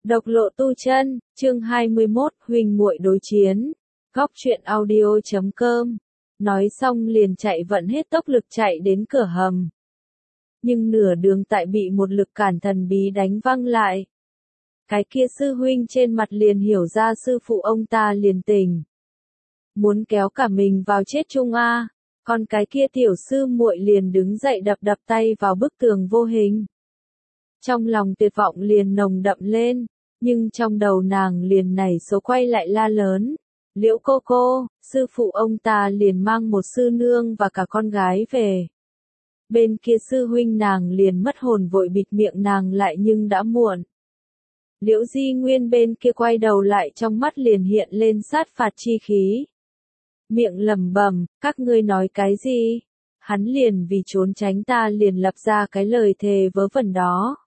Độc lộ tu chân, chương 21, huynh muội đối chiến. Góc truyện audio.com. Nói xong liền chạy vận hết tốc lực chạy đến cửa hầm. Nhưng nửa đường tại bị một lực cản thần bí đánh văng lại. Cái kia sư huynh trên mặt liền hiểu ra sư phụ ông ta liền tỉnh. Muốn kéo cả mình vào chết chung a. Còn cái kia tiểu sư muội liền đứng dậy đập tay vào bức tường vô hình. Trong lòng tuyệt vọng liền nồng đậm lên, nhưng trong đầu nàng liền nảy số quay lại la lớn. Liễu cô, sư phụ ông ta liền mang một sư nương và cả con gái về. Bên kia sư huynh nàng liền mất hồn vội bịt miệng nàng lại nhưng đã muộn. Liễu Di Nguyên bên kia quay đầu lại trong mắt liền hiện lên sát phạt chi khí. Miệng lẩm bẩm, các ngươi nói cái gì? Hắn liền vì trốn tránh ta liền lập ra cái lời thề vớ vẩn đó.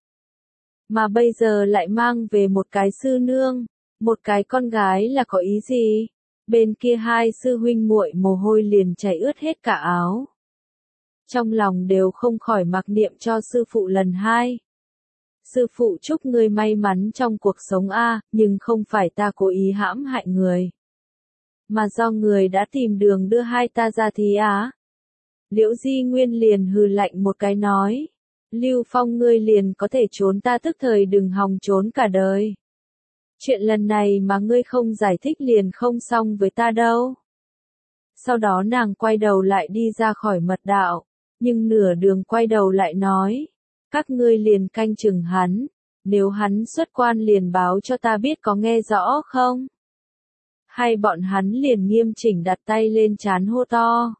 Mà bây giờ lại mang về một cái sư nương, một cái con gái là có ý gì? Bên kia hai sư huynh muội mồ hôi liền chảy ướt hết cả áo. Trong lòng đều không khỏi mặc niệm cho sư phụ lần hai. Sư phụ chúc ngươi may mắn trong cuộc sống a, nhưng không phải ta cố ý hãm hại người. Mà do người đã tìm đường đưa hai ta ra thì á. Liễu Di Nguyên liền hừ lạnh một cái nói. Lưu Phong ngươi liền có thể trốn ta tức thời đừng hòng trốn cả đời. Chuyện lần này mà ngươi không giải thích liền không xong với ta đâu. Sau đó nàng quay đầu lại đi ra khỏi mật đạo, nhưng nửa đường quay đầu lại nói. Các ngươi liền canh chừng hắn, nếu hắn xuất quan liền báo cho ta biết có nghe rõ không? Hay bọn hắn liền nghiêm chỉnh đặt tay lên trán hô to.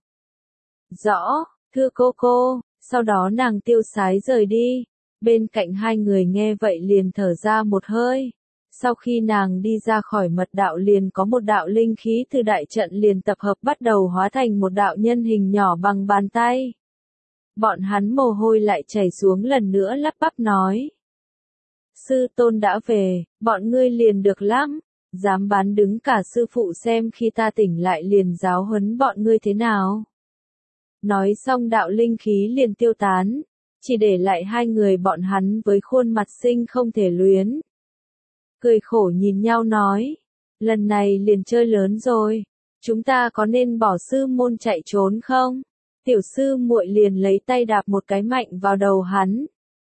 Rõ, thưa cô. Sau đó nàng tiêu sái rời đi. Bên cạnh hai người nghe vậy liền thở ra một hơi. Sau khi nàng đi ra khỏi mật đạo liền có một đạo linh khí từ đại trận liền tập hợp bắt đầu hóa thành một đạo nhân hình nhỏ bằng bàn tay. Bọn hắn mồ hôi lại chảy xuống lần nữa lắp bắp nói. Sư tôn đã về, bọn ngươi liền được lắm. Dám bán đứng cả sư phụ xem khi ta tỉnh lại liền giáo huấn bọn ngươi thế nào. Nói xong đạo linh khí liền tiêu tán, chỉ để lại hai người bọn hắn với khuôn mặt sinh không thể luyến. Cười khổ nhìn nhau nói, lần này liền chơi lớn rồi, chúng ta có nên bỏ sư môn chạy trốn không? Tiểu sư muội liền lấy tay đạp một cái mạnh vào đầu hắn.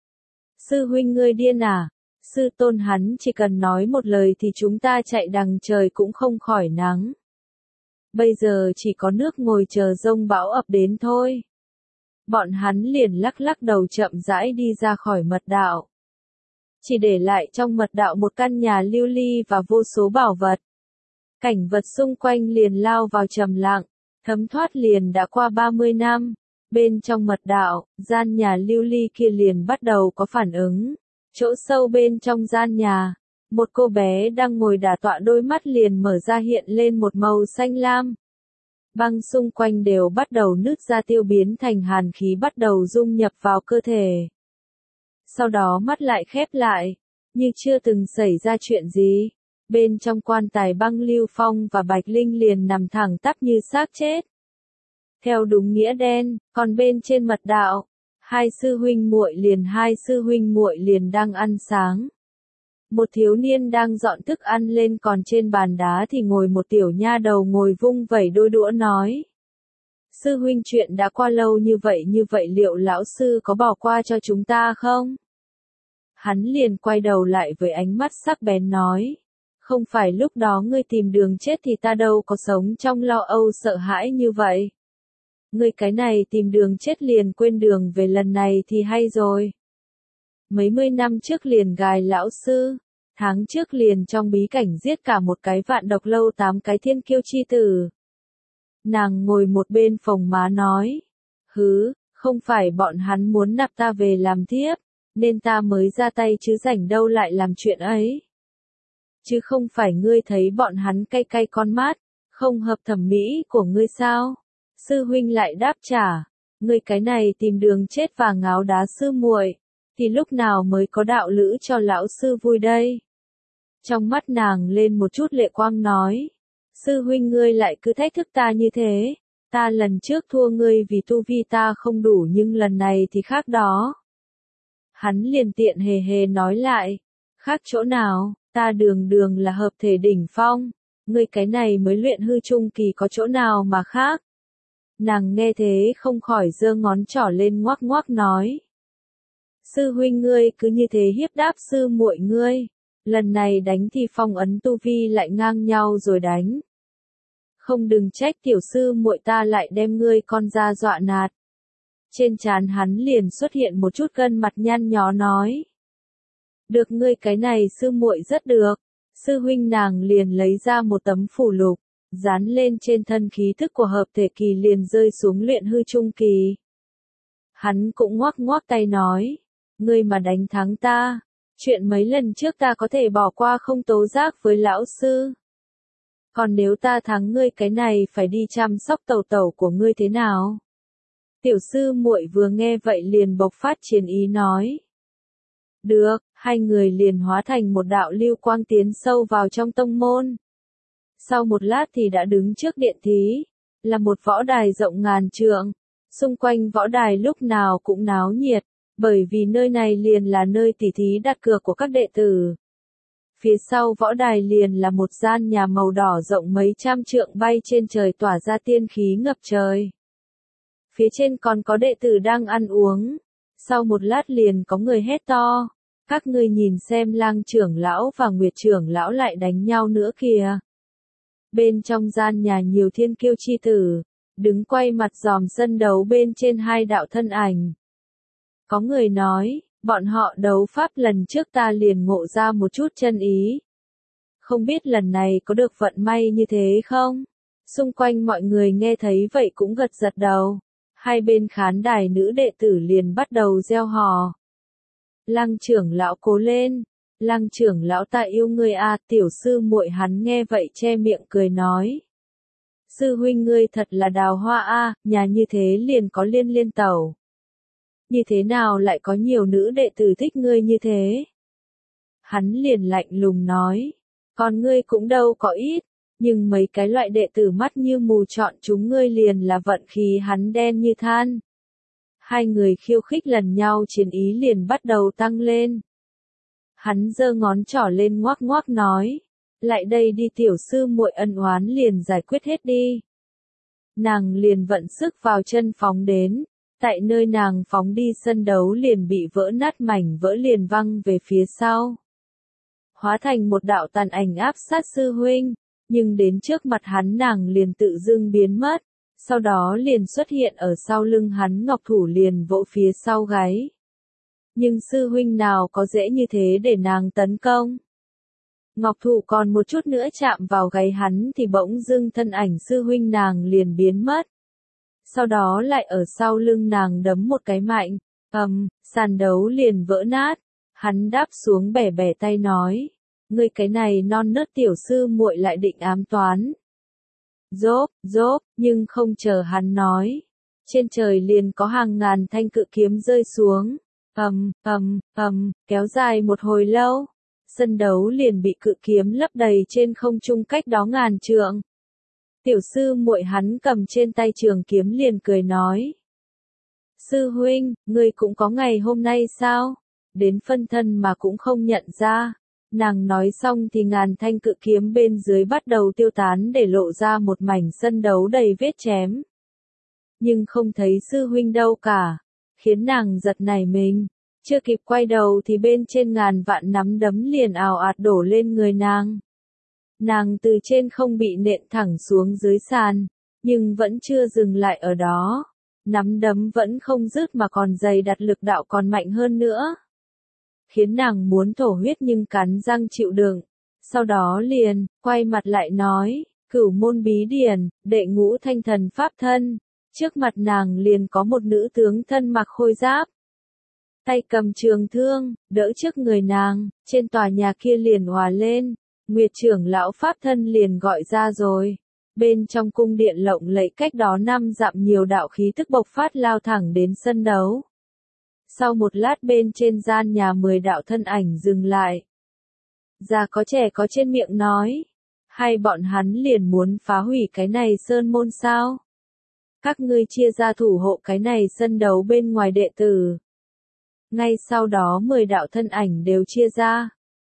Sư huynh ngươi điên à? Sư tôn hắn chỉ cần nói một lời thì chúng ta chạy đằng trời cũng không khỏi nắng. Bây giờ chỉ có nước ngồi chờ giông bão ập đến thôi. Bọn hắn liền lắc đầu chậm rãi đi ra khỏi mật đạo. Chỉ để lại trong mật đạo một căn nhà lưu ly và vô số bảo vật. Cảnh vật xung quanh liền lao vào trầm lặng, thấm thoát liền đã qua 30 năm. Bên trong mật đạo, gian nhà lưu ly kia liền bắt đầu có phản ứng. Chỗ sâu bên trong gian nhà, một cô bé đang ngồi đả tọa đôi mắt liền mở ra hiện lên một màu xanh lam. Băng xung quanh đều bắt đầu nứt ra tiêu biến thành hàn khí bắt đầu dung nhập vào cơ thể. Sau đó mắt lại khép lại, như chưa từng xảy ra chuyện gì. Bên trong quan tài băng Lưu Phong và Bạch Linh liền nằm thẳng tắp như xác chết. Theo đúng nghĩa đen, còn bên trên mật đạo, hai sư huynh muội liền đang ăn sáng. Một thiếu niên đang dọn thức ăn lên còn trên bàn đá thì ngồi một tiểu nha đầu ngồi vung vẩy đôi đũa nói. Sư huynh chuyện đã qua lâu như vậy liệu lão sư có bỏ qua cho chúng ta không? Hắn liền quay đầu lại với ánh mắt sắc bén nói. Không phải lúc đó ngươi tìm đường chết thì ta đâu có sống trong lo âu sợ hãi như vậy. Ngươi cái này tìm đường chết liền quên đường về lần này thì hay rồi. Mấy mươi năm trước liền gài lão sư, tháng trước liền trong bí cảnh giết cả một cái vạn độc lâu 8 cái thiên kiêu chi tử. Nàng ngồi một bên phồng má nói, không phải bọn hắn muốn nạp ta về làm thiếp, nên ta mới ra tay chứ rảnh đâu lại làm chuyện ấy. Chứ không phải ngươi thấy bọn hắn cay con mắt, không hợp thẩm mỹ của ngươi sao? Sư huynh lại đáp trả, ngươi cái này tìm đường chết và ngáo đá sư muội. Thì lúc nào mới có đạo lữ cho lão sư vui đây? Trong mắt nàng lên một chút lệ quang nói. Sư huynh ngươi lại cứ thách thức ta như thế. Ta lần trước thua ngươi vì tu vi ta không đủ nhưng lần này thì khác đó. Hắn liền tiện hề nói lại. Khác chỗ nào, Ta đường đường là hợp thể đỉnh phong, ngươi cái này mới luyện hư trung kỳ có chỗ nào mà khác. Nàng nghe thế không khỏi giơ ngón trỏ lên ngoắc ngoắc nói. Sư huynh ngươi cứ như thế hiếp đáp sư muội ngươi, lần này đánh thì phong ấn tu vi lại ngang nhau rồi đánh. Không đừng trách tiểu sư muội ta lại đem ngươi con ra dọa nạt. Trên trán hắn liền xuất hiện một chút gân mặt nhăn nhó nói. Được ngươi cái này sư muội rất được. Sư huynh nàng liền lấy ra một tấm phù lục, dán lên trên thân khí thức của hợp thể kỳ liền rơi xuống luyện hư trung kỳ. Hắn cũng ngoắc ngoắc tay nói, ngươi mà đánh thắng ta, chuyện mấy lần trước ta có thể bỏ qua không tố giác với lão sư. Còn nếu ta thắng ngươi cái này phải đi chăm sóc tẩu tẩu của ngươi thế nào? Tiểu sư muội vừa nghe vậy liền bộc phát chiến ý nói. Được, hai người liền hóa thành một đạo lưu quang tiến sâu vào trong tông môn. Sau một lát thì đã đứng trước điện thí, là một võ đài rộng ngàn trượng. Xung quanh võ đài lúc nào cũng náo nhiệt, bởi vì nơi này liền là nơi tỉ thí đặt cược của các đệ tử. Phía sau võ đài liền là một gian nhà màu đỏ rộng mấy trăm trượng bay trên trời tỏa ra tiên khí ngập trời. Phía trên còn có đệ tử đang ăn uống. Sau một lát liền có người hét to. Các ngươi nhìn xem Lang trưởng lão và Nguyệt trưởng lão lại đánh nhau nữa kìa. Bên trong gian nhà nhiều thiên kiêu chi tử, đứng quay mặt dòm sân đấu bên trên hai đạo thân ảnh. Có người nói, bọn họ đấu pháp lần trước ta liền ngộ ra một chút chân ý. Không biết lần này có được vận may như thế không? Xung quanh mọi người nghe thấy vậy cũng gật gật đầu. Hai bên khán đài nữ đệ tử liền bắt đầu reo hò. Lăng trưởng lão cố lên, Lăng trưởng lão ta yêu ngươi à, tiểu sư muội hắn nghe vậy che miệng cười nói. Sư huynh ngươi thật là đào hoa a, nhà như thế liền có liên liên tẩu. Như thế nào lại có nhiều nữ đệ tử thích ngươi như thế? Hắn liền lạnh lùng nói, còn ngươi cũng đâu có ít, nhưng mấy cái loại đệ tử mắt như mù chọn chúng ngươi liền là vận khí hắn đen như than. Hai người khiêu khích lần nhau chiến ý liền bắt đầu tăng lên. Hắn giơ ngón trỏ lên ngoắc ngoắc nói, lại đây đi tiểu sư muội ân oán liền giải quyết hết đi. Nàng liền vận sức vào chân phóng đến, tại nơi nàng phóng đi sân đấu liền bị vỡ nát mảnh vỡ liền văng về phía sau. Hóa thành một đạo tàn ảnh áp sát sư huynh, nhưng đến trước mặt hắn nàng liền tự dưng biến mất, sau đó liền xuất hiện ở sau lưng hắn ngọc thủ liền vỗ phía sau gáy. Nhưng sư huynh nào có dễ như thế để nàng tấn công. Ngọc thủ còn một chút nữa chạm vào gáy hắn thì bỗng dưng thân ảnh sư huynh nàng liền biến mất. Sau đó lại ở sau lưng nàng đấm một cái mạnh, sàn đấu liền vỡ nát. Hắn đáp xuống bẻ bẻ tay nói, ngươi cái này non nớt tiểu sư muội lại định ám toán. Dốp, nhưng không chờ hắn nói. Trên trời liền có hàng ngàn thanh cự kiếm rơi xuống. Kéo dài một hồi lâu. Sân đấu liền bị cự kiếm lấp đầy trên không trung cách đó ngàn trượng. Tiểu sư muội hắn cầm trên tay trường kiếm liền cười nói. Sư huynh, ngươi cũng có ngày hôm nay sao? Đến phân thân mà cũng không nhận ra. Nàng nói xong thì ngàn thanh cự kiếm bên dưới bắt đầu tiêu tán để lộ ra một mảnh sân đấu đầy vết chém. Nhưng không thấy sư huynh đâu cả, khiến nàng giật nảy mình. Chưa kịp quay đầu thì bên trên ngàn vạn nắm đấm liền ào ạt đổ lên người nàng. Nàng từ trên không bị nện thẳng xuống dưới sàn, nhưng vẫn chưa dừng lại ở đó. Nắm đấm vẫn không dứt mà còn dày đặt lực đạo còn mạnh hơn nữa. Khiến nàng muốn thổ huyết nhưng cắn răng chịu đựng. Sau đó liền, quay mặt lại nói, Cửu môn bí điển, đệ ngũ thanh thần pháp thân. Trước mặt nàng liền có một nữ tướng thân mặc khôi giáp. Tay cầm trường thương, đỡ trước người nàng, trên tòa nhà kia liền hòa lên. Nguyệt trưởng lão pháp thân liền gọi ra rồi. Bên trong cung điện lộng lẫy cách đó 5 dặm nhiều đạo khí tức bộc phát lao thẳng đến sân đấu. Sau một lát bên trên gian nhà 10 đạo thân ảnh dừng lại. Già có trẻ có trên miệng nói. Hay bọn hắn liền muốn phá hủy cái này sơn môn sao? Các ngươi chia ra thủ hộ cái này sân đấu bên ngoài đệ tử. Ngay sau đó 10 đạo thân ảnh đều chia ra.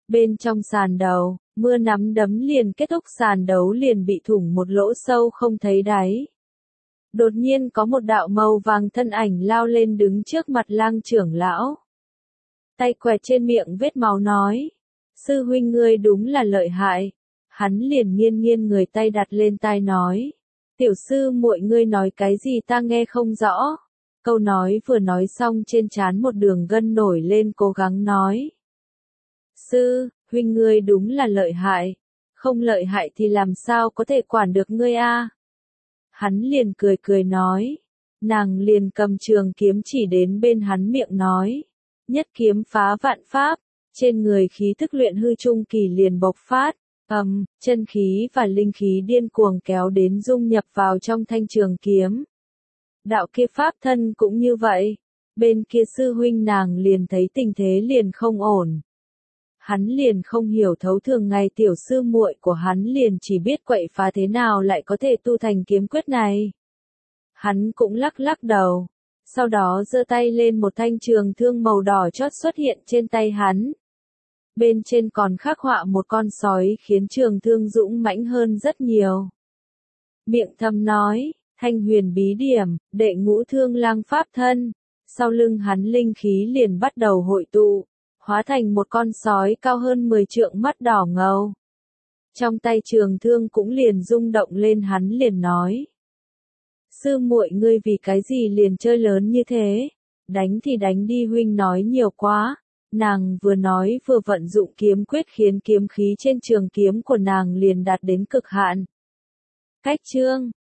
Bên trong sàn đấu, mưa nắm đấm liền kết thúc, sàn đấu liền bị thủng một lỗ sâu không thấy đáy. Đột nhiên có một đạo màu vàng thân ảnh lao lên đứng trước mặt Lang trưởng lão. Tay quẹt trên miệng vết máu nói. Sư huynh ngươi đúng là lợi hại. Hắn liền nghiêng nghiêng người tay đặt lên tai nói. Tiểu sư muội ngươi nói cái gì ta nghe không rõ. Câu nói vừa nói xong trên trán một đường gân nổi lên, cố gắng nói. Sư, huynh ngươi đúng là lợi hại. Không lợi hại thì làm sao có thể quản được ngươi a? Hắn liền cười cười nói. Nàng liền cầm trường kiếm chỉ đến bên hắn miệng nói. Nhất kiếm phá vạn pháp. Trên người khí thức luyện hư trung kỳ liền bộc phát. Chân khí và linh khí điên cuồng kéo đến dung nhập vào trong thanh trường kiếm. Đạo kia pháp thân cũng như vậy. Bên kia sư huynh nàng liền thấy tình thế liền không ổn. Hắn liền không hiểu thấu, thường ngày tiểu sư muội của hắn liền chỉ biết quậy phá, thế nào lại có thể tu thành kiếm quyết này. Hắn cũng lắc lắc đầu. Sau đó giơ tay lên, một thanh trường thương màu đỏ chót xuất hiện trên tay hắn. Bên trên còn khắc họa một con sói khiến trường thương dũng mãnh hơn rất nhiều. Miệng thầm nói, Thanh Huyền bí điểm, đệ ngũ thương lang pháp thân. Sau lưng hắn linh khí liền bắt đầu hội tụ, hóa thành một con sói cao hơn 10 trượng, mắt đỏ ngầu. Trong tay trường thương cũng liền rung động lên, hắn liền nói. Sư muội ngươi vì cái gì liền chơi lớn như thế? Đánh thì đánh đi, huynh nói nhiều quá. Nàng vừa nói vừa vận dụng kiếm quyết khiến kiếm khí trên trường kiếm của nàng liền đạt đến cực hạn. Cách chương